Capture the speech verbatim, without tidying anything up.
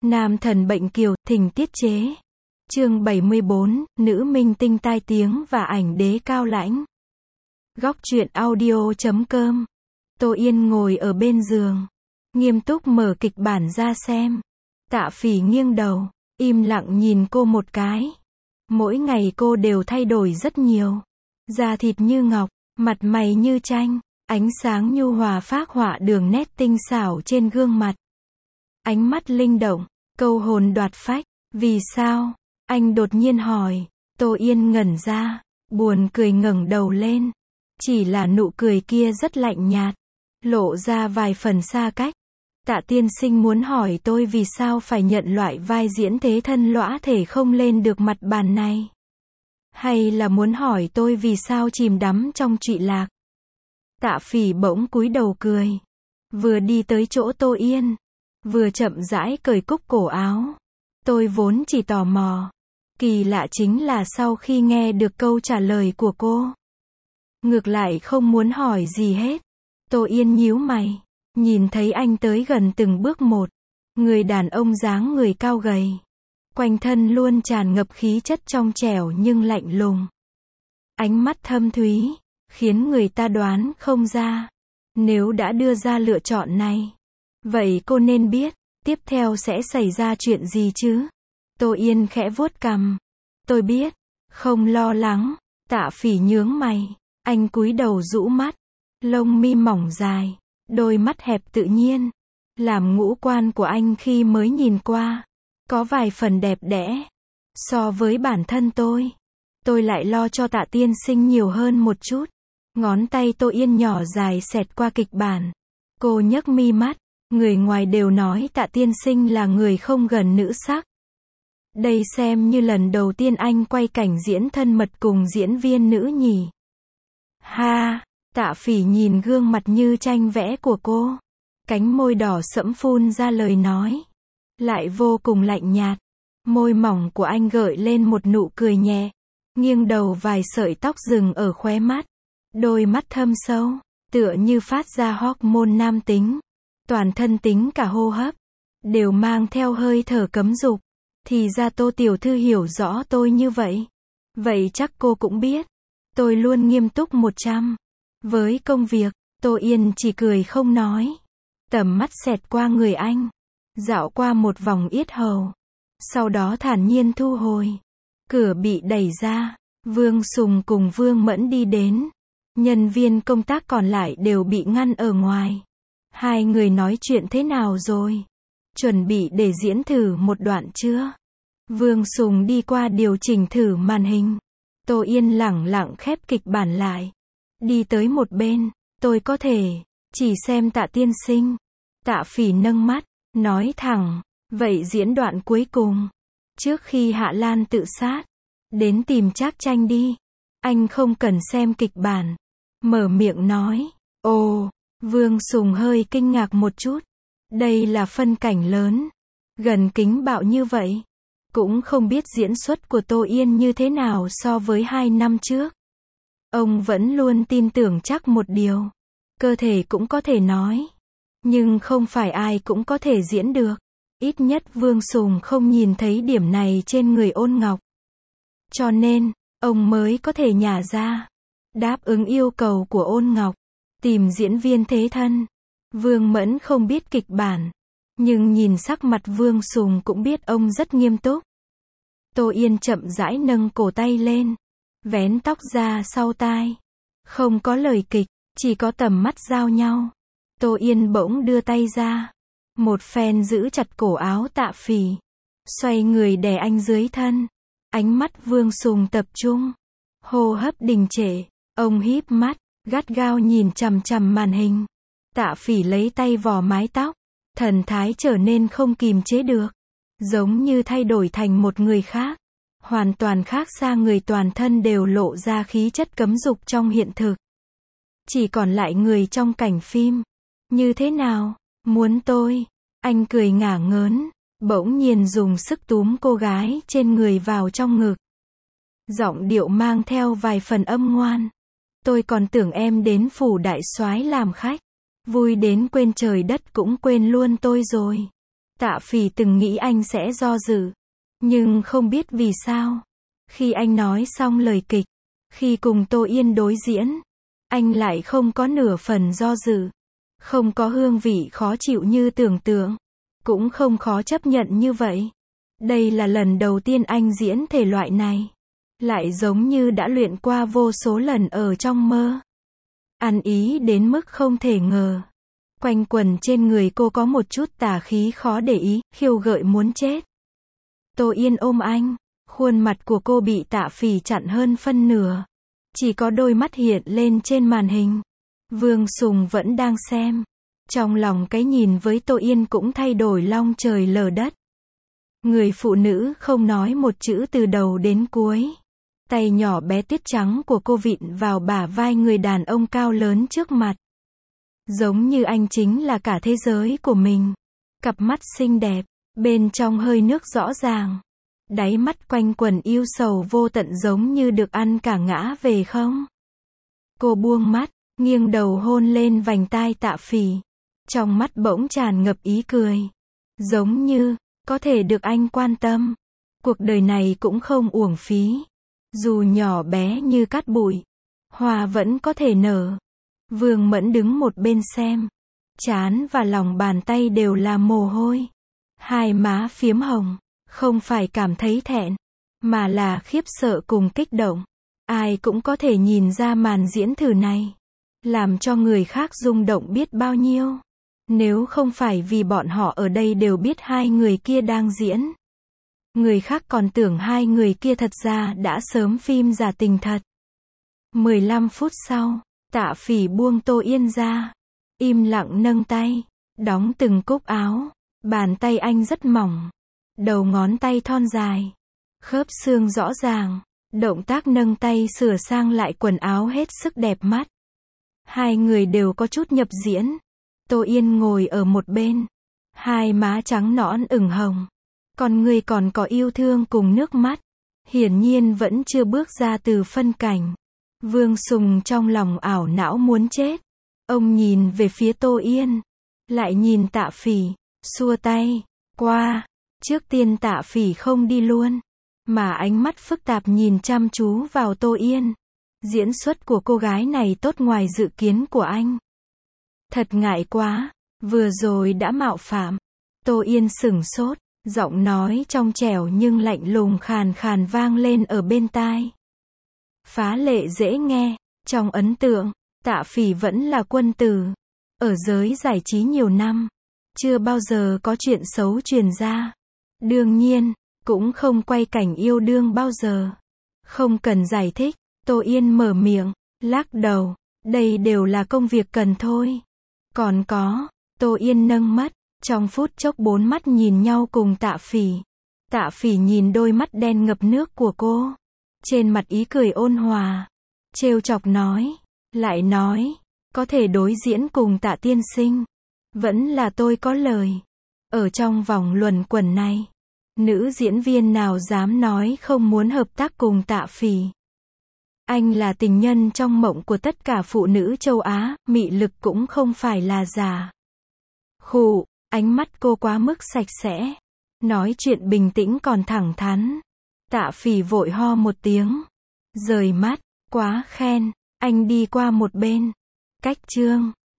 Nam thần bệnh kiều, thỉnh tiết chế. Chương bảy mươi bốn, nữ minh tinh tai tiếng và ảnh đế cao lãnh. Góc truyện audio chấm com. Tô Yên ngồi ở bên giường, nghiêm túc mở kịch bản ra xem. Tạ Phỉ nghiêng đầu, im lặng nhìn cô một cái. Mỗi ngày cô đều thay đổi rất nhiều. Da thịt như ngọc, mặt mày như tranh, ánh sáng nhu hòa phác họa đường nét tinh xảo trên gương mặt. Ánh mắt linh động, câu hồn đoạt phách. Vì sao? Anh đột nhiên hỏi. Tô Yên ngẩn ra, buồn cười ngẩng đầu lên. Chỉ là nụ cười kia rất lạnh nhạt, lộ ra vài phần xa cách. Tạ tiên sinh muốn hỏi tôi vì sao phải nhận loại vai diễn thế thân lõa thể không lên được mặt bàn này? Hay là muốn hỏi tôi vì sao chìm đắm trong trụy lạc? Tạ Phỉ bỗng cúi đầu cười. Vừa đi tới chỗ Tô Yên, vừa chậm rãi cởi cúc cổ áo. Tôi vốn chỉ tò mò. Kỳ lạ chính là sau khi nghe được câu trả lời của cô, ngược lại không muốn hỏi gì hết. Tô Yên nhíu mày, nhìn thấy anh tới gần từng bước một. Người đàn ông dáng người cao gầy, quanh thân luôn tràn ngập khí chất trong trẻo nhưng lạnh lùng. Ánh mắt thâm thúy, khiến người ta đoán không ra. Nếu đã đưa ra lựa chọn này, vậy cô nên biết, tiếp theo sẽ xảy ra chuyện gì chứ? Tô Yên khẽ vuốt cằm. Tôi biết, không lo lắng. Tạ Phỉ nhướng mày. Anh cúi đầu rũ mắt. Lông mi mỏng dài, đôi mắt hẹp tự nhiên. Làm ngũ quan của anh khi mới nhìn qua, có vài phần đẹp đẽ. So với bản thân tôi, tôi lại lo cho Tạ tiên sinh nhiều hơn một chút. Ngón tay Tô Yên nhỏ dài xẹt qua kịch bản. Cô nhấc mi mắt. Người ngoài đều nói Tạ tiên sinh là người không gần nữ sắc. Đây xem như lần đầu tiên anh quay cảnh diễn thân mật cùng diễn viên nữ nhỉ. Ha, Tạ Phỉ nhìn gương mặt như tranh vẽ của cô. Cánh môi đỏ sẫm phun ra lời nói. Lại vô cùng lạnh nhạt. Môi mỏng của anh gợi lên một nụ cười nhẹ. Nghiêng đầu vài sợi tóc dừng ở khóe mắt. Đôi mắt thâm sâu, tựa như phát ra hormone nam tính. Toàn thân tính cả hô hấp, đều mang theo hơi thở cấm dục. Thì ra Tô tiểu thư hiểu rõ tôi như vậy. Vậy chắc cô cũng biết, tôi luôn nghiêm túc một trăm. Với công việc, Tô Yên chỉ cười không nói. Tầm mắt xẹt qua người anh, dạo qua một vòng yết hầu. Sau đó thản nhiên thu hồi. Cửa bị đẩy ra, Vương Sùng cùng Vương Mẫn đi đến. Nhân viên công tác còn lại đều bị ngăn ở ngoài. Hai người nói chuyện thế nào rồi? Chuẩn bị để diễn thử một đoạn chưa? Vương Sùng đi qua điều chỉnh thử màn hình. Tô Yên lẳng lặng khép kịch bản lại. Đi tới một bên. Tôi có thể chỉ xem Tạ tiên sinh. Tạ Phỉ nâng mắt, nói thẳng. Vậy diễn đoạn cuối cùng, trước khi Hạ Lan tự sát, đến tìm Trác Tranh đi. Anh không cần xem kịch bản. Mở miệng nói. Ồ, Vương Sùng hơi kinh ngạc một chút. Đây là phân cảnh lớn, gần kính bạo như vậy. Cũng không biết diễn xuất của Tô Yên như thế nào so với hai năm trước. Ông vẫn luôn tin tưởng chắc một điều. Cơ thể cũng có thể nói. Nhưng không phải ai cũng có thể diễn được. Ít nhất Vương Sùng không nhìn thấy điểm này trên người Ôn Ngọc. Cho nên, ông mới có thể nhả ra. Đáp ứng yêu cầu của Ôn Ngọc. Tìm diễn viên thế thân. Vương Mẫn không biết kịch bản. Nhưng nhìn sắc mặt Vương Sùng cũng biết ông rất nghiêm túc. Tô Yên chậm rãi nâng cổ tay lên. Vén tóc ra sau tai. Không có lời kịch, chỉ có tầm mắt giao nhau. Tô Yên bỗng đưa tay ra. Một phen giữ chặt cổ áo Tạ Phỉ. Xoay người đè anh dưới thân. Ánh mắt Vương Sùng tập trung. Hô hấp đình trệ. Ông híp mắt, gắt gao nhìn chằm chằm màn hình. Tạ Phỉ lấy tay vò mái tóc. Thần thái trở nên không kìm chế được. Giống như thay đổi thành một người khác. Hoàn toàn khác xa người, toàn thân đều lộ ra khí chất cấm dục trong hiện thực. Chỉ còn lại người trong cảnh phim. Như thế nào? Muốn tôi? Anh cười ngả ngớn. Bỗng nhiên dùng sức túm cô gái trên người vào trong ngực. Giọng điệu mang theo vài phần âm ngoan. Tôi còn tưởng em đến phủ đại soái làm khách. Vui đến quên trời đất cũng quên luôn tôi rồi. Tạ Phỉ từng nghĩ anh sẽ do dự. Nhưng không biết vì sao. Khi anh nói xong lời kịch, khi cùng Tô Yên đối diễn, anh lại không có nửa phần do dự. Không có hương vị khó chịu như tưởng tượng. Cũng không khó chấp nhận như vậy. Đây là lần đầu tiên anh diễn thể loại này. Lại giống như đã luyện qua vô số lần ở trong mơ. Ăn ý đến mức không thể ngờ. Quanh quần trên người cô có một chút tà khí khó để ý, khiêu gợi muốn chết. Tô Yên ôm anh. Khuôn mặt của cô bị Tạ Phỉ chặn hơn phân nửa. Chỉ có đôi mắt hiện lên trên màn hình. Vương Sùng vẫn đang xem. Trong lòng cái nhìn với Tô Yên cũng thay đổi long trời lở đất. Người phụ nữ không nói một chữ từ đầu đến cuối. Tay nhỏ bé tuyết trắng của cô vịn vào bả vai người đàn ông cao lớn trước mặt. Giống như anh chính là cả thế giới của mình. Cặp mắt xinh đẹp, bên trong hơi nước rõ ràng. Đáy mắt quanh quần yêu sầu vô tận giống như được ăn cả ngã về không. Cô buông mắt, nghiêng đầu hôn lên vành tai Tạ Phỉ. Trong mắt bỗng tràn ngập ý cười. Giống như, có thể được anh quan tâm. Cuộc đời này cũng không uổng phí. Dù nhỏ bé như cát bụi, hoa vẫn có thể nở. Vương Mẫn đứng một bên xem. Trán và lòng bàn tay đều là mồ hôi. Hai má phiếm hồng. Không phải cảm thấy thẹn, mà là khiếp sợ cùng kích động. Ai cũng có thể nhìn ra màn diễn thử này. Làm cho người khác rung động biết bao nhiêu. Nếu không phải vì bọn họ ở đây đều biết hai người kia đang diễn. Người khác còn tưởng hai người kia thật ra đã sớm phim giả tình thật. mười lăm phút sau, Tạ Phỉ buông Tô Yên ra. Im lặng nâng tay, đóng từng cúc áo. Bàn tay anh rất mỏng. Đầu ngón tay thon dài. Khớp xương rõ ràng. Động tác nâng tay sửa sang lại quần áo hết sức đẹp mắt. Hai người đều có chút nhập diễn. Tô Yên ngồi ở một bên. Hai má trắng nõn ửng hồng. Còn người còn có yêu thương cùng nước mắt. Hiển nhiên vẫn chưa bước ra từ phân cảnh. Vương Sùng trong lòng ảo não muốn chết. Ông nhìn về phía Tô Yên. Lại nhìn Tạ Phỉ. Xua tay. Qua. Trước tiên Tạ Phỉ không đi luôn. Mà ánh mắt phức tạp nhìn chăm chú vào Tô Yên. Diễn xuất của cô gái này tốt ngoài dự kiến của anh. Thật ngại quá. Vừa rồi đã mạo phạm. Tô Yên sửng sốt. Giọng nói trong trẻo nhưng lạnh lùng khàn khàn vang lên ở bên tai. Phá lệ dễ nghe. Trong ấn tượng, Tạ Phỉ vẫn là quân tử. Ở giới giải trí nhiều năm. Chưa bao giờ có chuyện xấu truyền ra. Đương nhiên, cũng không quay cảnh yêu đương bao giờ. Không cần giải thích. Tô Yên mở miệng, lắc đầu. Đây đều là công việc cần thôi. Còn có, Tô Yên nâng mắt. Trong phút chốc bốn mắt nhìn nhau cùng Tạ Phỉ. Tạ Phỉ nhìn đôi mắt đen ngập nước của cô. Trên mặt ý cười ôn hòa. Trêu chọc nói. Lại nói. Có thể đối diễn cùng Tạ tiên sinh. Vẫn là tôi có lời. Ở trong vòng luẩn quẩn này. Nữ diễn viên nào dám nói không muốn hợp tác cùng Tạ Phỉ. Anh là tình nhân trong mộng của tất cả phụ nữ châu Á. Mị lực cũng không phải là giả. Khụ. Ánh mắt cô quá mức sạch sẽ. Nói chuyện bình tĩnh còn thẳng thắn. Tạ Phỉ vội ho một tiếng. Rời mắt. Quá khen. Anh đi qua một bên. Cách chương.